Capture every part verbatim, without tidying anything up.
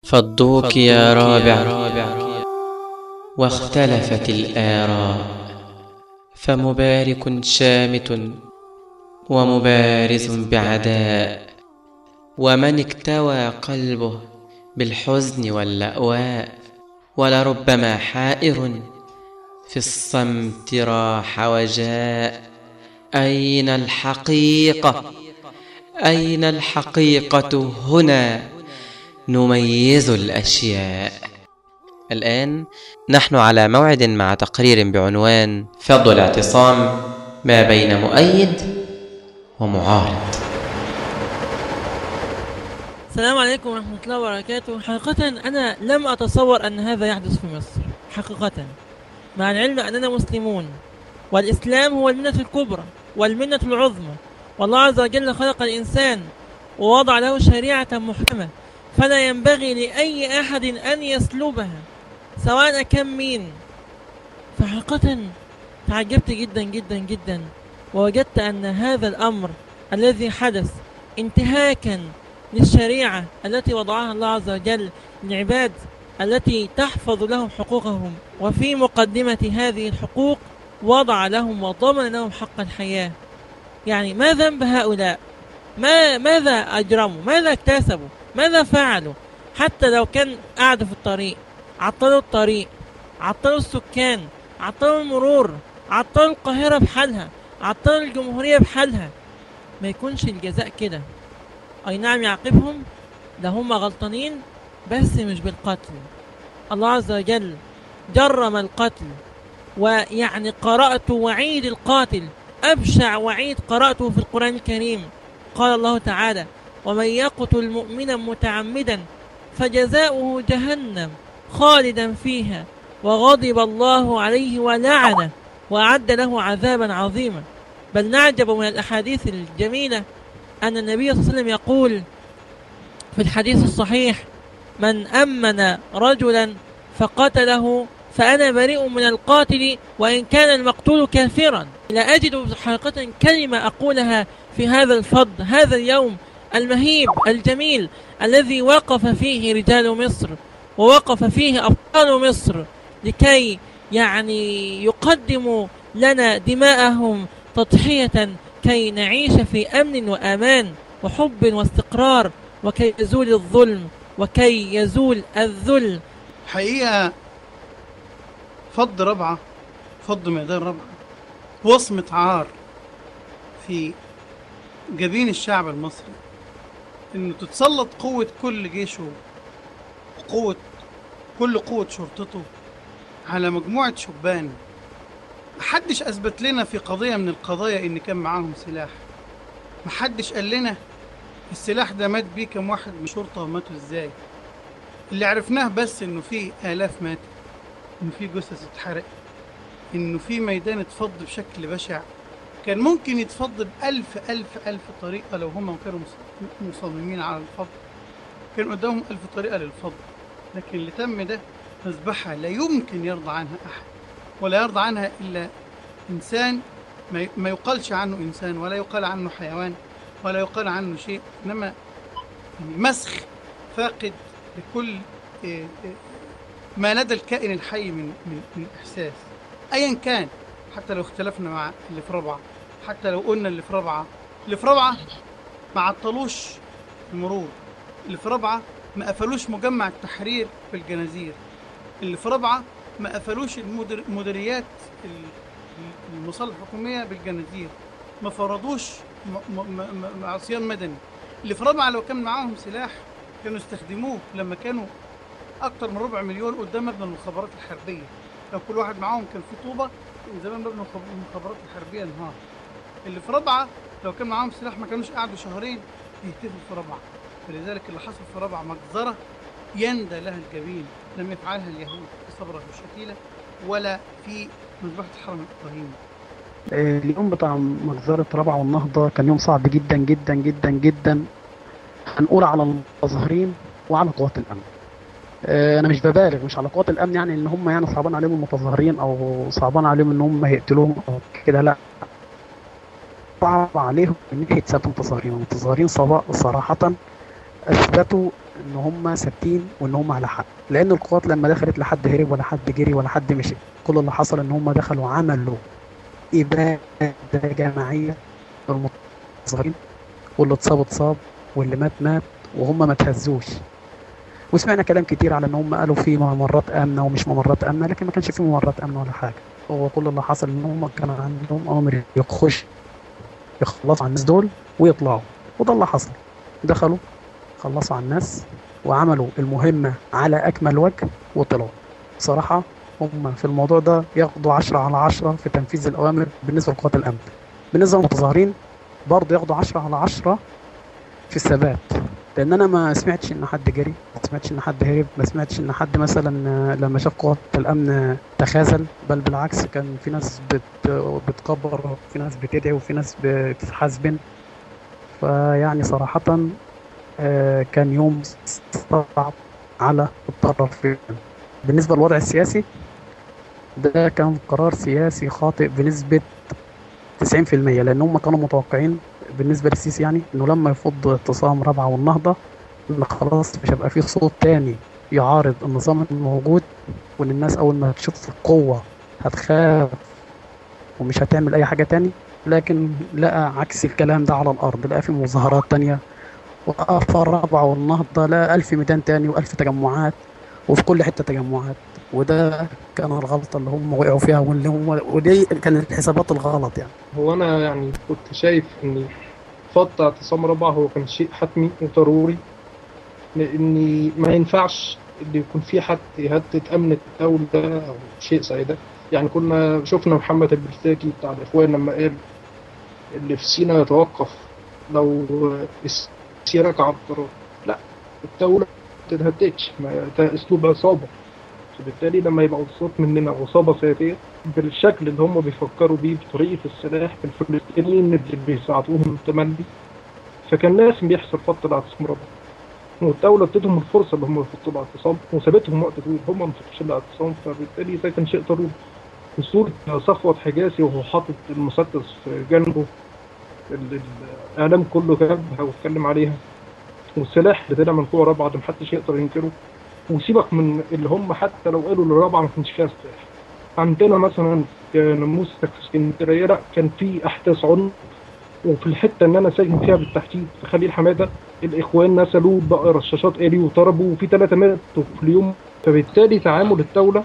فضوك يا رابع واختلفت الآراء، فمبارك شامت ومبارز بعداء، ومن اكتوى قلبه بالحزن واللأواء، ولربما حائر في الصمت راح وجاء. أين الحقيقة؟ أين الحقيقة؟ هنا نميز الأشياء. الآن نحن على موعد مع تقرير بعنوان فضل الاعتصام ما بين مؤيد ومعارض. السلام عليكم ورحمة الله وبركاته. حقيقة أنا لم أتصور أن هذا يحدث في مصر حقيقة، مع العلم أننا مسلمون، والإسلام هو المنة الكبرى والمنة العظمى، والله عز وجل خلق الإنسان ووضع له شريعة محكمة، فلا ينبغي لأي أحد أن يسلبها سواء كان مين. فحقيقة تعجبت جدا جدا جدا، ووجدت أن هذا الأمر الذي حدث انتهاكا للشريعة التي وضعها الله عز وجل للعباد التي تحفظ لهم حقوقهم، وفي مقدمة هذه الحقوق وضع لهم وضمن لهم حق الحياة. يعني ما ذنب هؤلاء؟ ما ماذا أجرموا؟ ماذا اكتسبوا؟ ماذا فعلوا؟ حتى لو كان قاعدوا في الطريق، عطلوا الطريق، عطلوا السكان، عطلوا المرور، عطلوا القاهرة بحالها، عطلوا الجمهورية بحالها، ما يكونش الجزاء كده. أي نعم يعاقبهم، ده هم غلطانين، بس مش بالقتل. الله عز وجل جرم القتل، ويعني قرأت وعيد القاتل، أبشع وعيد قرأته في القرآن الكريم. قال الله تعالى: ومن يقتل مؤمنا متعمدا فجزاؤه جهنم خالدا فيها وغضب الله عليه ولعنه وأعد له عذابا عظيما. بل نعجب من الأحاديث الجميلة أن النبي صلى الله عليه وسلم يقول في الحديث الصحيح: من أمن رجلا فقتله فأنا بريء من القاتل وإن كان المقتول كافرا. لا أجد حقيقة كلمة أقولها في هذا الفضل، هذا اليوم المهيب الجميل الذي وقف فيه رجال مصر ووقف فيه أبطال مصر لكي يعني يقدموا لنا دماءهم تضحية كي نعيش في أمن وأمان وحب واستقرار، وكي يزول الظلم وكي يزول الذل. حقيقة فض ربعة، فض ميدان ربعة وصمة عار في جبين الشعب المصري، انه تتسلط قوة كل جيشه وقوة كل قوة شرطته على مجموعة شبان. محدش اثبت لنا في قضية من القضايا ان كان معاهم سلاح، محدش قال لنا السلاح ده مات بيه كم واحد من شرطة وماتوا ازاي. اللي عرفناه بس انه في آلاف ماتت، انه في جثث اتحرق، انه في ميدان اتفض بشكل بشع. كان ممكن يتفض بألف ألف ألف طريقة لو هم كانوا مصممين على الفض، كان قدامهم ألف طريقة للفض. لكن اللي تم ده مذبحة لا يمكن يرضى عنها أحد، ولا يرضى عنها إلا إنسان ما يقالش عنه إنسان، ولا يقال عنه حيوان، ولا يقال عنه شيء، إنما مسخ فاقد لكل ما لدى الكائن الحي من, من, من إحساس أيا كان. حتى لو اختلفنا مع اللي في ربعة، حتى لو قلنا اللي في ربعة اللي في ربعة ما عطلوش المرور، اللي في ربعة ما قفلوش مجمع التحرير في الجنازير، اللي في ربعة ما قفلوش المدر... مديريات المصالح الحكومية بالجنازير، ما فرضوش م... م... م... عصيان مدني. اللي في ربعة لو كان معاهم سلاح كانوا استخدموه لما كانوا أكتر من ربع مليون قدام مبنى المخابرات الحربية. لو كل واحد معاهم كان في طوبة من زمان مبنى المخابرات الحربية انهار. اللي في ربعة لو كان معاهم سلاح ما كانوش قعدوا شهرين يهتفوا في ربعة. فلذلك اللي حصل في ربعة مجزرة يندى لها الجبين، لم يفعلها اليهود في صبرة وشتيلة ولا في مذبحة الحرم الإبراهيمي. اليوم بتاع مجزرة ربعة والنهضة كان يوم صعب جدا جدا جدا جدا، هنقول على المتظاهرين وعلى قوات الأمن. انا مش ببالغ، مش على قوات الامن يعني ان هم يعني صعبان عليهم المتظاهرين او صعبان عليهم ان هم يقتلوهم او كده، لا، صعب عليهم من ناحيه سبب المتظاهرين. المتظاهرين صراحه اثبتوا ان هم ثابتين وان هم على حق، لان القوات لما دخلت لا حد هرب ولا حد جري ولا حد مشي. كل اللي حصل ان هم دخلوا عملوا اباده جماعيه للمتظاهرين، واللي اتصاب اتصاب واللي مات مات، وهم ما تهزوش. وسمعنا كلام كتير على ان هم قالوا في ممرات امنه ومش ممرات امنه، لكن ما كانش في ممرات امنه ولا حاجه. هو كل اللي حصل ان هم كان عندهم امر يخش يخلصوا على الناس دول ويطلعوا، وده اللي حصل. دخلوا خلصوا على الناس وعملوا المهمة على أكمل وجه وطلعوا. صراحة هم في الموضوع ده ياخدوا عشرة على عشرة في تنفيذ الأوامر بالنسبة لقوات الأمن. بالنسبة للمتظاهرين برضه ياخدوا عشرة على عشرة في الثبات، لأن أنا ما سمعتش إن حد جري، ما سمعتش إن حد هرب، ما سمعتش إن حد مثلا لما شاف قوات الأمن تخاذل، بل بالعكس كان في ناس بت بتكبر وفي ناس بتدعي وفي ناس بتحاسبن. فيعني صراحة آه، كان يوم صعب على الطرفين. بالنسبة للوضع السياسي، ده كان قرار سياسي خاطئ بنسبة تسعين في المية، لأن هم كانوا متوقعين بالنسبة للسيسي يعني إنه لما يفض اعتصام رابعة والنهضة إن خلاص مش هيبقى فيه صوت تاني يعارض النظام الموجود، وإن الناس أول ما تشوف القوة هتخاف ومش هتعمل أي حاجة تاني. لكن لقى عكس الكلام ده على الأرض، لقى في مظاهرات تانية، وقف الرابعة والنهضة لا ألف ميدان تاني وألف تجمعات، وفي كل حتة تجمعات. وده كان الغلطة اللي هم وقعوا فيها، واللي هم ودي كانت الحسابات الغلط يعني. هو أنا يعني كنت شايف إن فض اعتصام رابعة هو كان شيء حتمي وضروري، لأن ما ينفعش اللي يكون في حد يهدد أمن الدولة أو شيء زي ده. يعني كنا شفنا محمد البلتاجي بتاع الإخوان لما قال اللي في سينا يتوقف لو السيسي رجع القرار. لا، الدولة ما تتهددش، ده أسلوب عصابة. فبالتالي لما يبقى الصوت مننا عصابة سياسية بالشكل اللي هم بيفكروا بيه بطريقة السلاح بالفلسطينيين اللي بيساعدوهم تملي، فكان لازم بيحصل فض الاعتصام رابعة، والدولة ادتهم الفرصة اللي هم يفضوا الاعتصام وسابتهم وقت طويل هم ما فتحوش الاعتصام. فبالتالي ده كان شيء ضروري. وصورة صفوت حجازي وهو حاطط المسدس في جنبه اللي الإعلام كله جابها واتكلم عليها، والسلاح اللي طلع من قوة رابعة ده محدش يقدر ينكره. وسيبك من اللي هم حتى لو قالوا الرابعة ما كانش فيها سلاح. عندنا مثلا ناموسك في اسكندرية لا كان في أحداث عنف، وفي الحتة اللي أنا ساكن فيها بالتحديد في خليل حمادة الإخوان نسلوا بقى رشاشات آلي وضربوا وفي ثلاثة ماتوا في اليوم. فبالتالي تعامل الدولة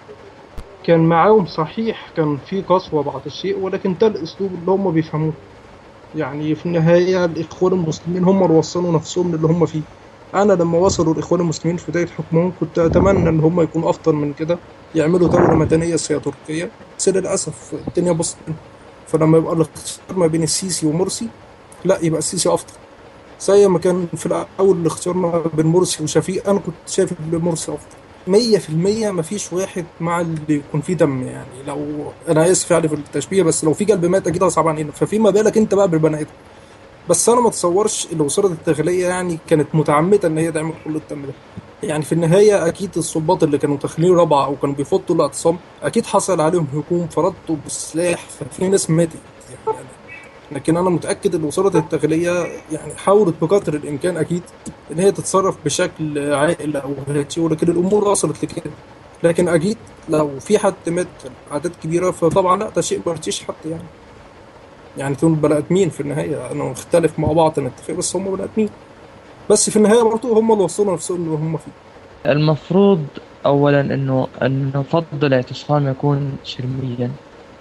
كان معاهم صحيح كان في قسوة بعض الشيء، ولكن ده الأسلوب اللي هم بيفهموه. يعني في النهاية الإخوان المسلمين هم اللي وصلوا نفسهم للي هم فيه. أنا لما وصلوا الإخوان المسلمين في بداية حكمهم كنت أتمنى إن هم يكونوا أفضل من كده، يعملوا دولة مدنية زي تركيا، بس للأسف الدنيا بسيطة. فلما يبقى الاختيار ما بين السيسي ومرسي، لا يبقى السيسي أفضل. زي ما كان في الأول الاختيار ما بين مرسي وشفيق، أنا كنت شايف إن مرسي أفضل مية في المية. مفيش واحد مع اللي يكون فيه دم. يعني لو أنا آسف يعني في التشبيه، بس لو في قلب مات أكيد هصعب علينا، ففيما بالك أنت بقى بالبني آدم. بس أنا ما أتصورش اللي وصلت الداخلية يعني كانت متعمدة إن هي تعمل كل الدم ده. يعني في النهاية أكيد الضباط اللي كانوا داخلين رابعة أو كانوا بيفضوا الاعتصام أكيد حصل عليهم هجوم فردوا بالسلاح، ففي ناس ماتت يعني. لكن أنا متأكد إن وصلت الداخلية يعني حاولت بقدر الإمكان أكيد إن هي تتصرف بشكل عاقل أو هادي، ولكن الأمور وصلت لكده. لكن أكيد لو في حد مات عدد كبيرة فطبعا لا ده شيء ما يرضيش حد يعني. يعني دول بني آدمين في النهاية، أنا نختلف مع بعض نتفق بس هم بني آدمين. بس في النهاية برضو هم اللي وصلوا نفسهم اللي هم فيه. المفروض أولا أنه أن نفضل الاعتصام يكون سلميا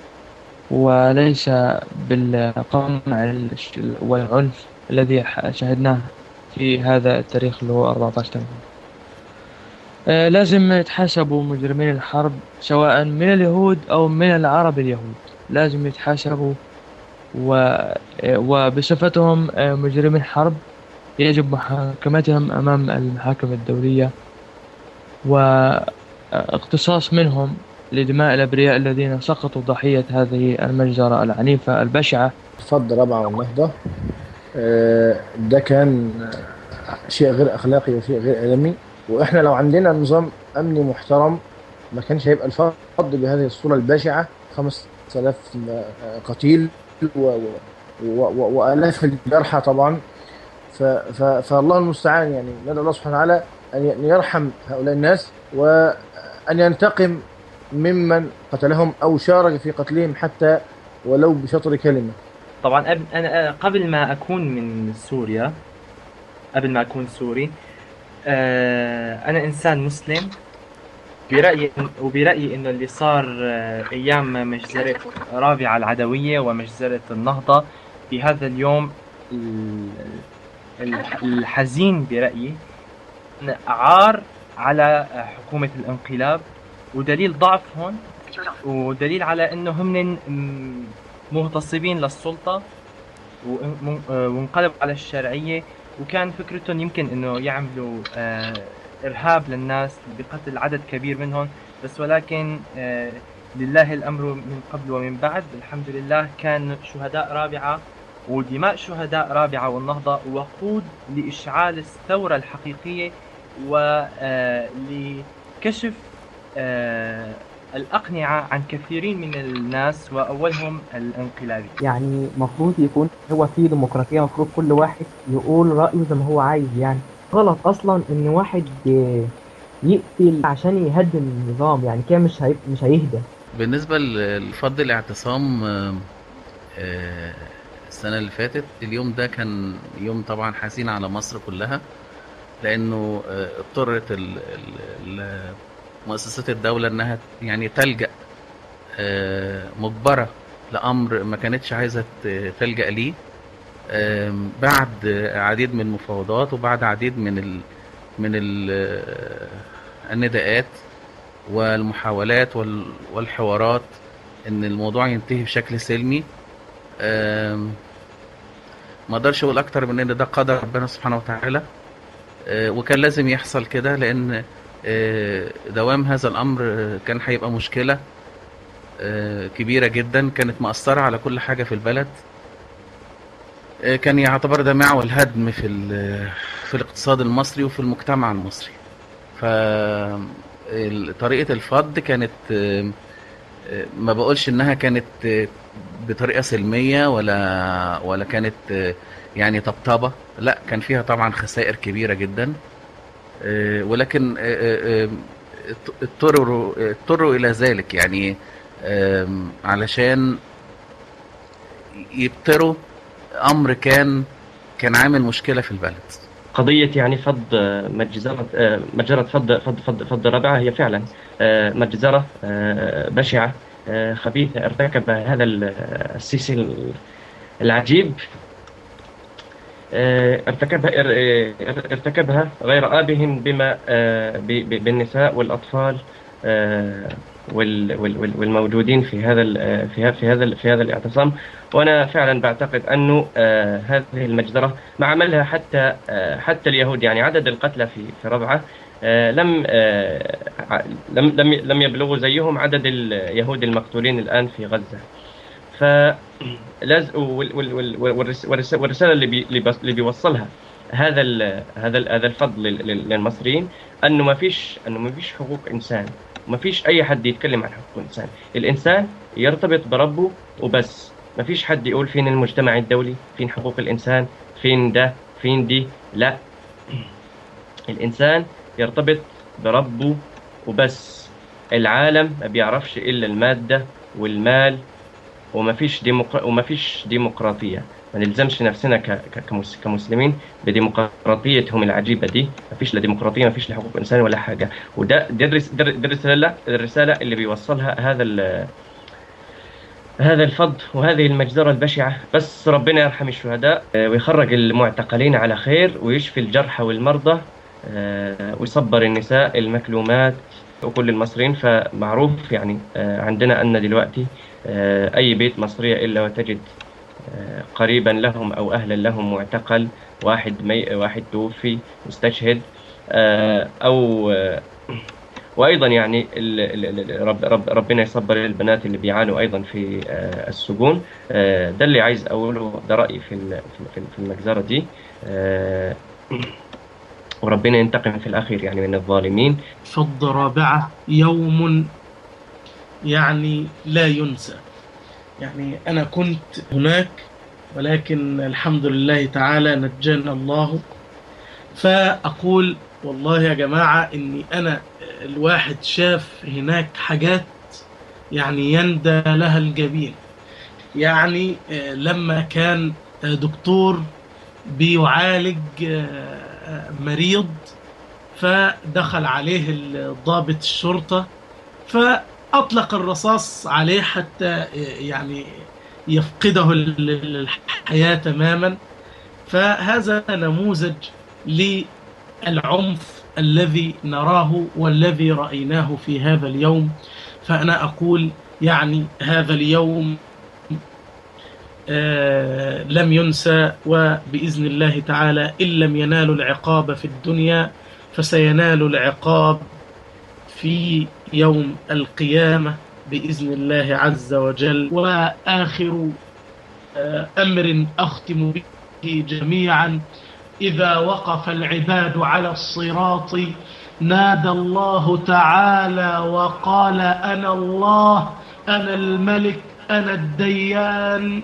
وليس بالقمع والعنف الذي شاهدناه في هذا التاريخ اللي هو أربعة عشر تمانية. آه لازم يتحاسبوا مجرمين الحرب سواء من اليهود أو من العرب اليهود، لازم يتحاسبوا و... وبصفتهم مجرمين حرب يجب محاكمتهم أمام المحاكم الدولية واقتصاص منهم لدماء الأبرياء الذين سقطوا ضحية هذه المجزرة العنيفة البشعة. فض رابعة والنهضة ده كان شيء غير أخلاقي وشيء غير آدمي، وإحنا لو عندنا نظام أمني محترم ما كانش هيبقى الفض بهذه الصورة البشعة، خمسة آلاف قتيل و... و... و... وآلاف الجرحى طبعا. ف... ف... فالله المستعان، يعني ندعو الله سبحانه وتعالى أن يرحم هؤلاء الناس وأن ينتقم ممن قتلهم أو شارك في قتلهم حتى ولو بشطر كلمة. طبعا قبل أنا قبل ما أكون من سوريا، قبل ما أكون سوري، أنا إنسان مسلم برأيي، وبرأيي إنه اللي صار أيام مجزرة رابعة العدوية ومجزرة النهضة في هذا اليوم الحزين برأيي عار على حكومة الانقلاب، ودليل ضعفهم ودليل على إنه هم مغتصبين للسلطة وانقلبوا على الشرعية، وكان فكرتهم يمكن إنه يعملوا إرهاب للناس بقتل عدد كبير منهم، بس ولكن آه لله الأمر من قبل ومن بعد. الحمد لله كان شهداء رابعة ودماء شهداء رابعة والنهضة وقود لإشعال الثورة الحقيقية ولكشف آه الأقنعة عن كثيرين من الناس وأولهم الانقلابي. يعني مفروض يكون هو في ديمقراطية، مفروض كل واحد يقول رأيه زي ما هو عايز. يعني غلط أصلا إن واحد يقتل عشان يهدم النظام، يعني كده مش هي... مش هيهدى. بالنسبة لفض الاعتصام السنة اللي فاتت، اليوم ده كان يوم طبعا حزين على مصر كلها، لأنه اضطرت مؤسسات الدولة انها يعني تلجأ مجبرة لأمر ما كانتش عايزة تلجأ ليه بعد عديد من المفاوضات وبعد عديد من ال من ال النداءات والمحاولات والحوارات ان الموضوع ينتهي بشكل سلمي. ما اقدرش اقول اكتر من ان ده قدر ربنا سبحانه وتعالى، وكان لازم يحصل كده، لان دوام هذا الامر كان هيبقى مشكلة كبيرة جدا، كانت مأثرة على كل حاجة في البلد، كان يعتبر ده معول هدم في في الاقتصاد المصري وفي المجتمع المصري. فطريقة الفض كانت، ما بقولش انها كانت بطريقة سلمية ولا ولا كانت يعني طبطبة، لا، كان فيها طبعا خسائر كبيرة جدا، ولكن اضطروا اضطروا الى ذلك، يعني علشان يبتروا امر كان كان عامل مشكلة في البلد. قضية يعني فض مجزرة مجزرة فض فض فض فض رابعة هي فعلا مجزرة بشعة خبيثة ارتكبها هذا السيسي العجيب، ارتكبها ارتكبها غير آبهم بما بالنساء والأطفال والموجودين في هذا في في هذا في هذا الاعتصام. وانا فعلا بعتقد انه هذه المجزره ما عملها حتى حتى اليهود، يعني عدد القتلى في في ربعه لم لم لم لم يبلغوا زيهم عدد اليهود المقتولين الان في غزه. ف والرساله اللي اللي بيوصلها هذا هذا هذا الفضل للمصريين انه ما فيش انه ما فيش حقوق انسان، ما فيش اي حد يتكلم عن حقوق الانسان. الانسان يرتبط بربه وبس، ما فيش حد يقول فين المجتمع الدولي، فين حقوق الانسان، فين ده فين دي، لا، الانسان يرتبط بربه وبس. العالم ما بيعرفش الا الماده والمال، وما فيش ديمقرا... وما فيش ديمقراطيه. ما نلزمش نفسنا ك... كمس... كمسلمين بديمقراطيتهم العجيبه دي. ما فيش لا ديمقراطيه، ما فيش لا حقوق انسان ولا حاجه. وده ده الرساله الرساله اللي بيوصلها هذا ال... هذا الفض وهذه المجزره البشعه. بس ربنا يرحم الشهداء ويخرج المعتقلين على خير ويشفي الجرحى والمرضى ويصبر النساء المكلومات وكل المصريين. فمعروف يعني عندنا ان دلوقتي أي بيت مصرية إلا وتجد قريبا لهم أو أهلا لهم معتقل، واحد مي واحد توفي مستشهد، أو وأيضا يعني رب رب ربنا يصبر البنات اللي بيعانوا أيضا في السجون. ده اللي عايز أقوله، ده رأيي في في المجزرة دي، وربنا ينتقم في الأخير يعني من الظالمين. فض رابعة يوم يعني لا ينسى. يعني أنا كنت هناك ولكن الحمد لله تعالى نجانا الله. فأقول والله يا جماعة إني أنا الواحد شاف هناك حاجات يعني يندى لها الجبين. يعني لما كان دكتور بيعالج مريض فدخل عليه ضابط الشرطة فأطلق الرصاص عليه حتى يعني يفقده الحياة تماما. فهذا نموذج للعنف الذي نراه والذي رأيناه في هذا اليوم. فأنا أقول يعني هذا اليوم آه لم ينسى، وبإذن الله تعالى إن لم ينالوا العقاب في الدنيا فسينالوا العقاب في يوم القيامة بإذن الله عز وجل. وآخر آه أمر أختم به جميعا: إذا وقف العباد على الصراط نادى الله تعالى وقال: أنا الله، أنا الملك، أنا الديان،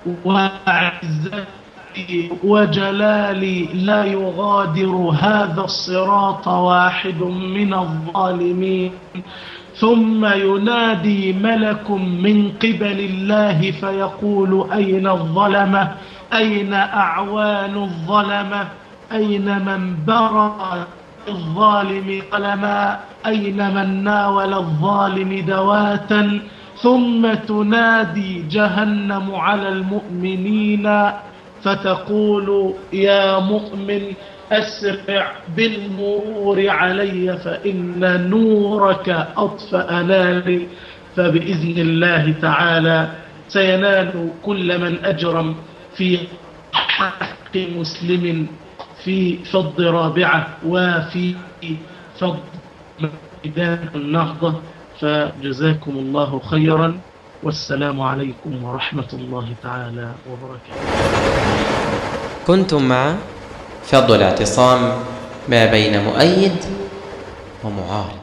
وعزتي وجلالي لا يغادر هذا الصراط واحد من الظالمين. ثم ينادي ملك من قبل الله فيقول: أين الظلمة؟ أين أعوان الظلمة؟ أين من برأ الظالم قلما؟ أين من ناول الظالم دواتا؟ ثم تنادي جهنم على المؤمنين فتقول: يا مؤمن أسرع بالمرور علي فإن نورك أطفأ ناري. فبإذن الله تعالى سينال كل من أجرم في حق مسلم في فض رابعة وفي فض ميدان النهضة. فجزاكم الله خيرا، والسلام عليكم ورحمة الله تعالى وبركاته. كنتم مع فض الاعتصام ما بين مؤيد ومعارض.